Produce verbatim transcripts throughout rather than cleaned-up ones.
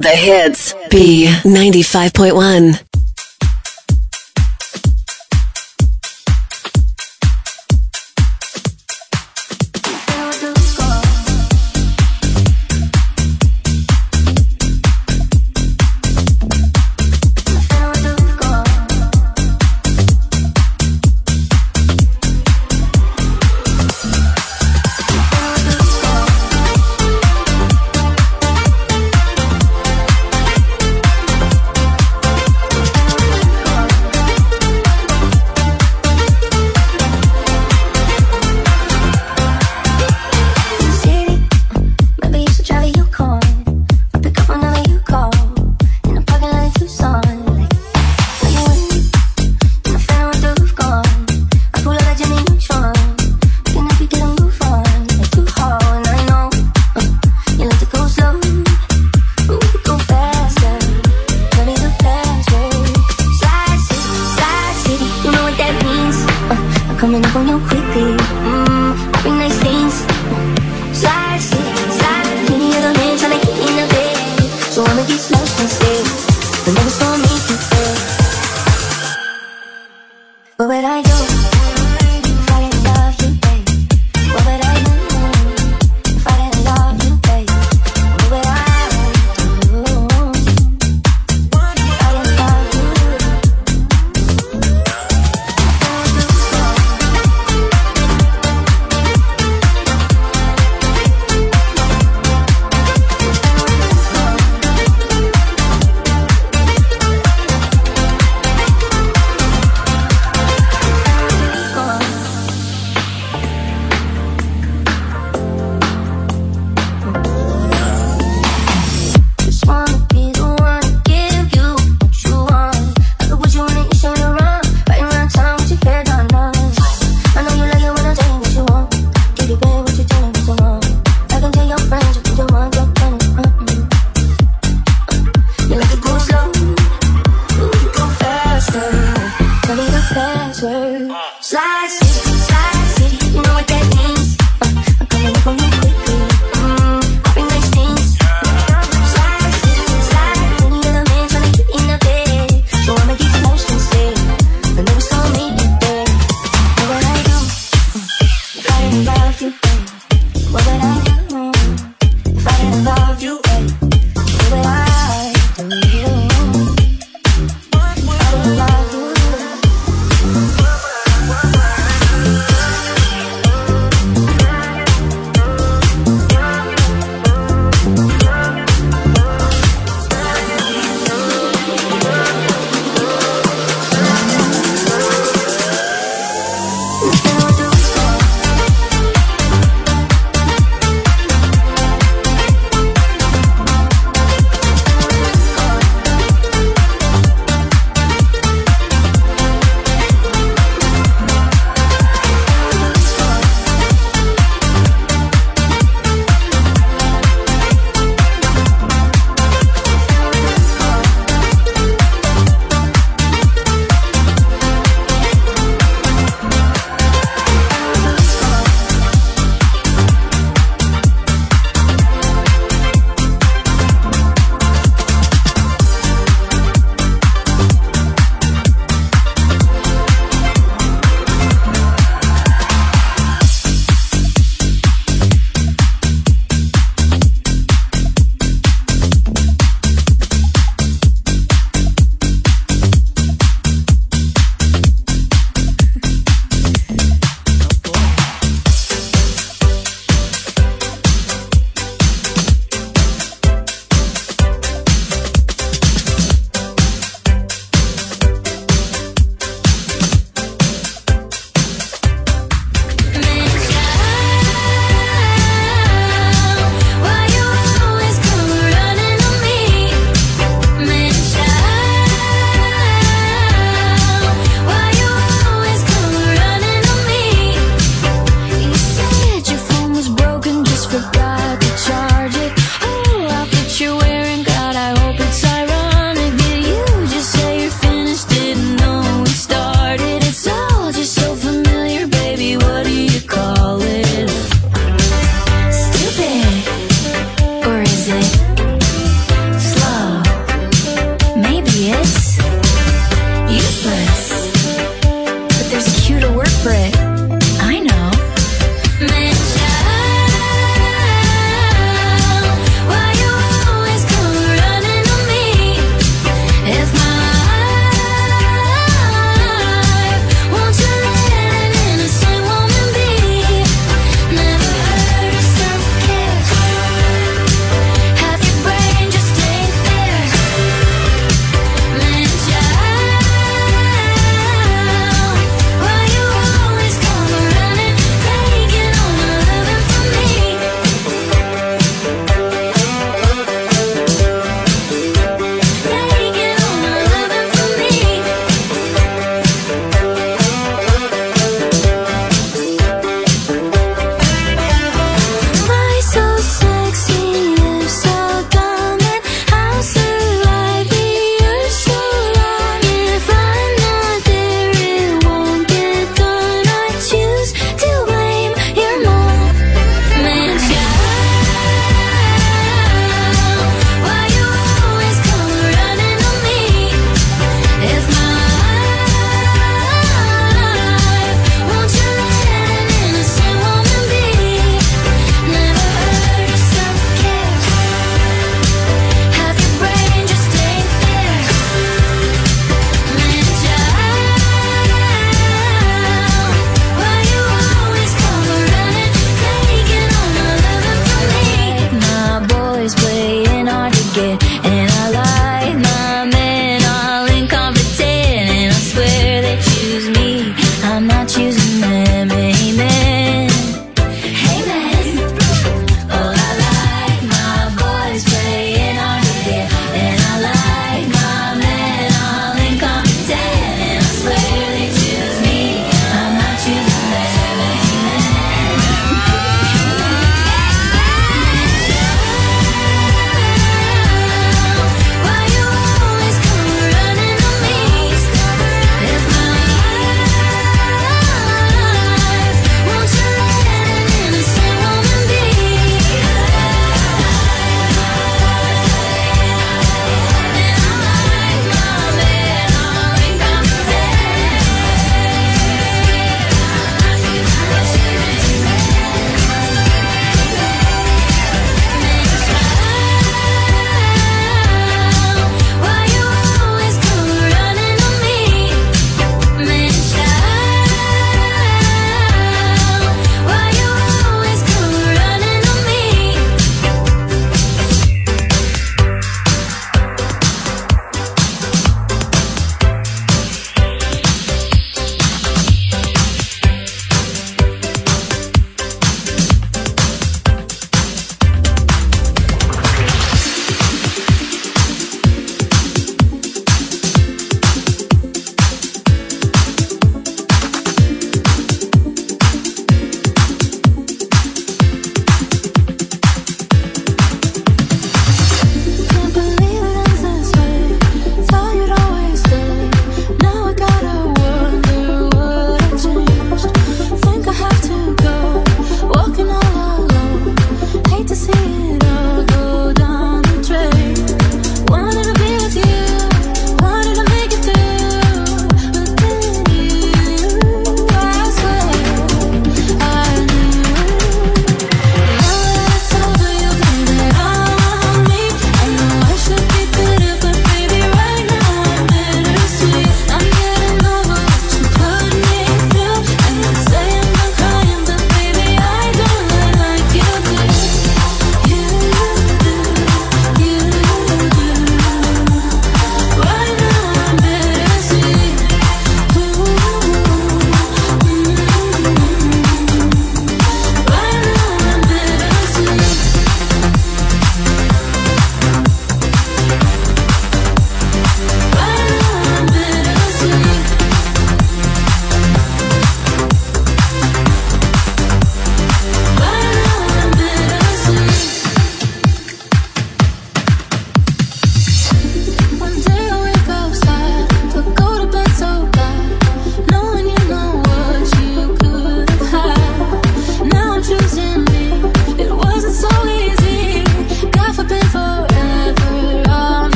The hits. B ninety-five point one.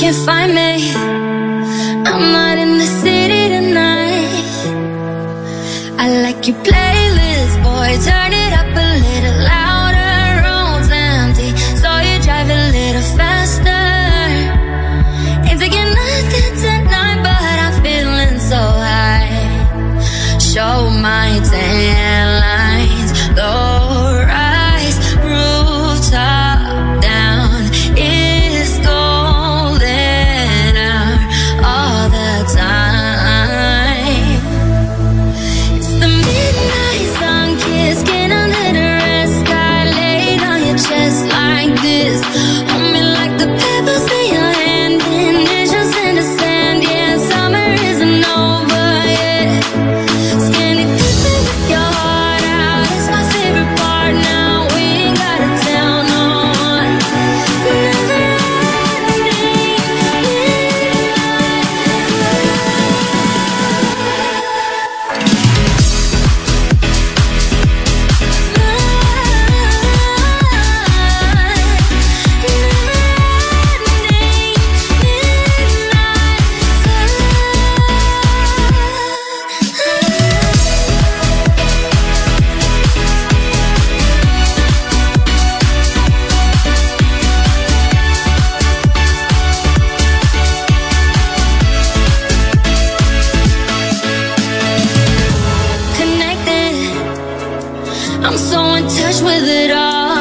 can't find me. I'm not in the city tonight. I like your playlist, boy, turn it up a little louder. Road's empty, so you drive a little faster. Ain't taking nothing tonight, but I'm feeling so high. Show my tan lines, low rise, rooftop down. It's golden hour all the time. It's the midnight sun kissing under the red sky, laid on your chest like this. Hold me like the pebbles in your hand, initials in the sand. Yeah, summer isn't over yet. Skinny dipping with your heart out, it's my favorite part now. We ain't gotta tell no one. Never connected, I'm so in touch with it all.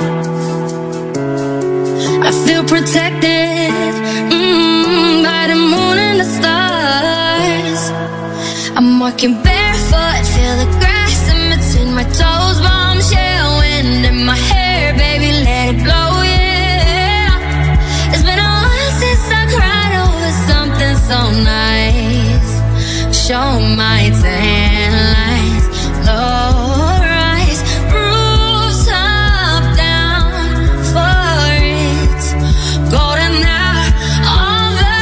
I feel protected mm, by the moon and the stars. I'm walking barefoot, feel the grass in between my toes. Bombshell wind in my hair, baby, let it blow, yeah. It's been a while since I cried over something so nice. Show my tan lines, low rise, rooftop down for it. Golden hour all the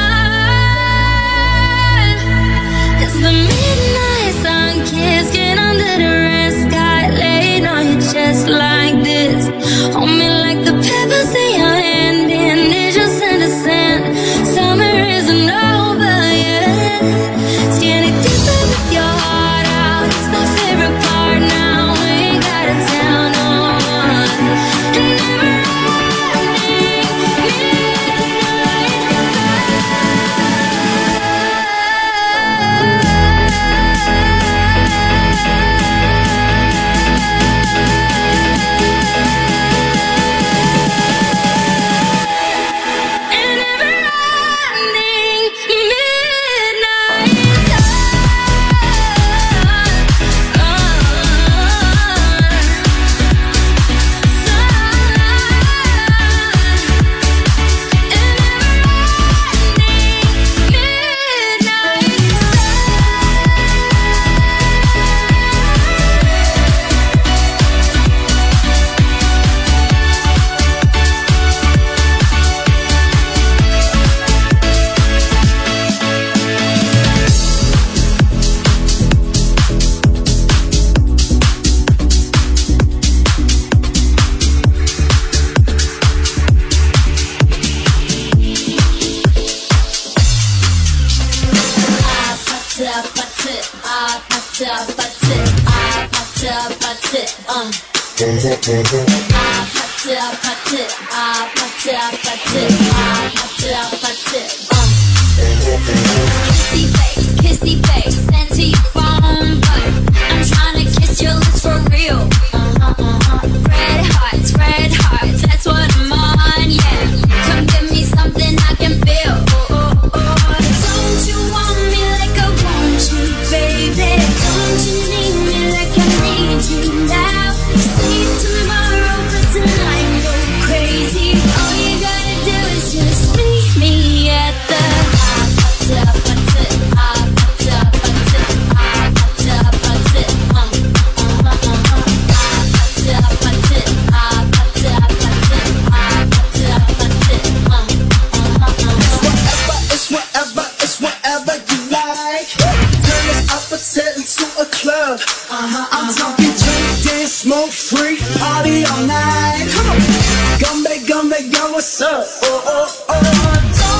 time. It's the midnight sun kissing under the red sky, laid on your chest like this. Hold me like the pebbles in your hand, initials in the sand. Summer isn't over yet. Skinny dipping with your heart out, it's my favorite part now. We ain't gotta tell no one. And never kissy face, kissy face, sent to your phone, but I'm trying to kiss your lips for real. Uh-huh, uh-huh. Red hearts, red hearts, that's what I'm on, yeah. Come give me something I can feel. Oh, oh, oh. Don't you want me like I want you, baby? Don't you need me like I need you now? See tomorrow, but tonight go crazy. All you gotta do is just meet me at the I'm talking drink, dance, smoke, free, party all night. Come on, Gumbe, Gumbe, yo, what's up? Oh, oh, oh.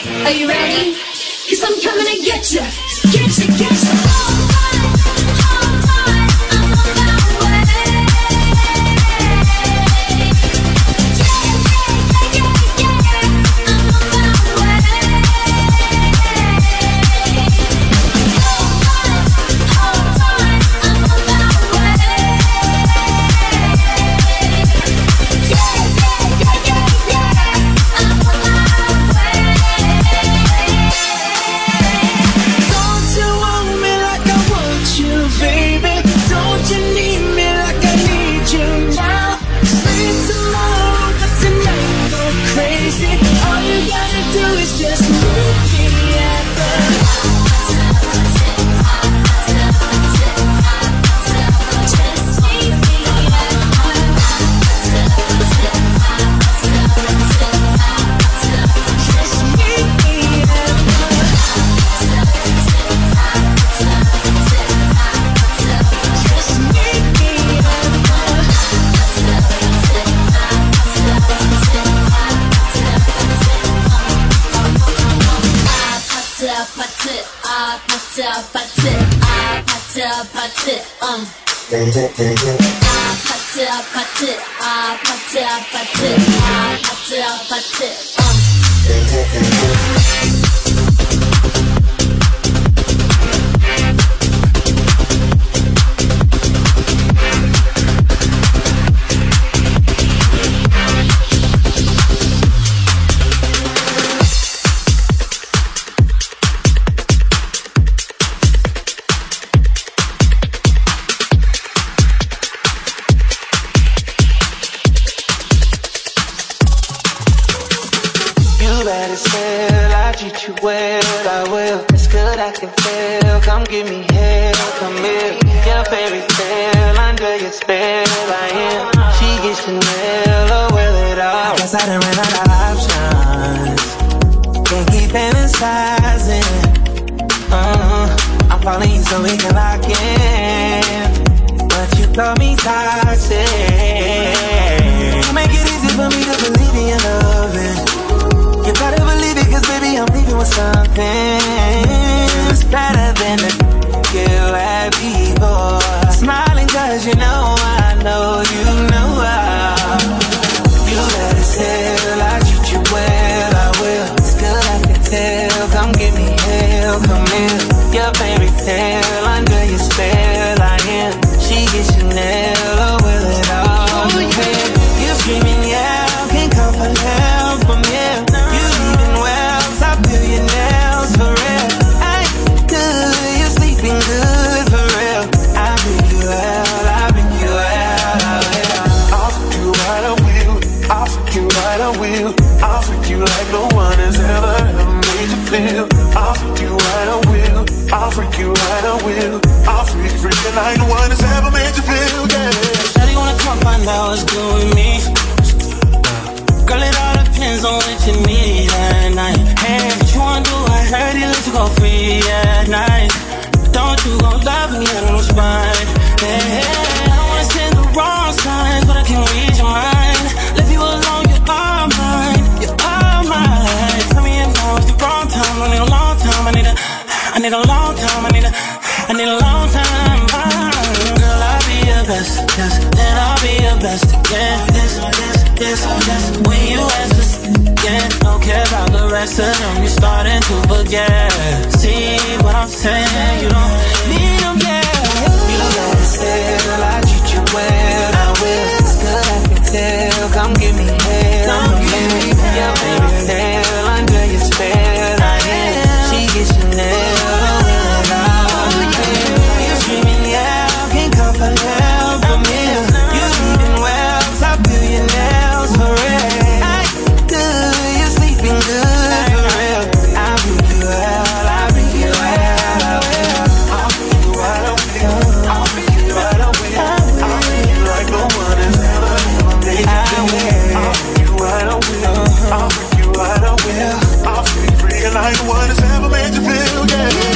Are you ready? Cause I'm coming to get you, get you, get you. Hold tight, hold tight, I'm on my way. Yeah, yeah, yeah, yeah, yeah, I'm on my way. Hold tight, hold tight, I'm on my way. Yeah, yeah, yeah, yeah, yeah, I'm on my way. Don't you want me like I want you, baby? Don't you need me like I need you now? Sleep tomorrow, but tonight go crazy. All you gotta do is just meet me at the Um. I put it, I put it, I put it, I put it, I put it, I put it, um. Give me hell, come here. Your fairy tale, under your spell I am. She gets Chanel, oh well it all. I guess I done ran out of options. Can't keep fantasizing. uh, I'm calling you so we can lock in, but you call me toxic. You make it easy for me to believe in your loving. You better believe it, cause baby I'm leaving with something it's better than the you had before. Smiling cause you know I know you know how. You let it tell, I treat you well, I will. It's good I can tell, come give me hell, come here. Your fairy tale, under your spell I am. She gets Chanel, oh will it all depend. You screaming yeah, can't come for help from here. You leaving well, top to your nails for real. Good for real, I pick you out, I pick you out, I'll fuck you right, I will, I'll fuck you right, I will, I'll fuck you like no one has ever, ever made you feel. I'll fuck you right, I will, I'll freak you right, I will, I'll freak, freak you like no one has ever made you feel, yeah. Shawty wanna come find out what's good with me. Girl, it all depends on what you need at night. Hey, what you wanna do, I heard you let you go free at night. Don't you gon' love me, I don't respond. Hey, hey, I don't wanna send the wrong signs, but I can read your mind. Leave you alone, you're all mine, you're all mine. Tell me if now is the wrong time, I need a long time, I need a, I need a long time, I need a, I need a long time. Girl, I'll be your best, yes, then I'll be your best again. This, this, this, this, when you ask this again, don't care about the rest of them, you're starting to forget. See what I'm saying, you don't need them, yeah. You let it tell, I treat you well, I will. It's good I can tell, come give me hell, come give me hell. Your baby tell, under your spell I am. She gets Chanel, oh will it all depend. You're screaming yeah, can't come for help from here. You leaving well, top to your nails for real. I good, you're sleeping good for real. I'll bring you out, I'll bring you out, I will. I'll bring you out, I will. I'll bring you out, I will. I'll bring you like no one has ever, ever made you feel. I'll bring you out, I will. I'll bring you out, I will. I'll bring you free like no one has ever made you feel, yeah.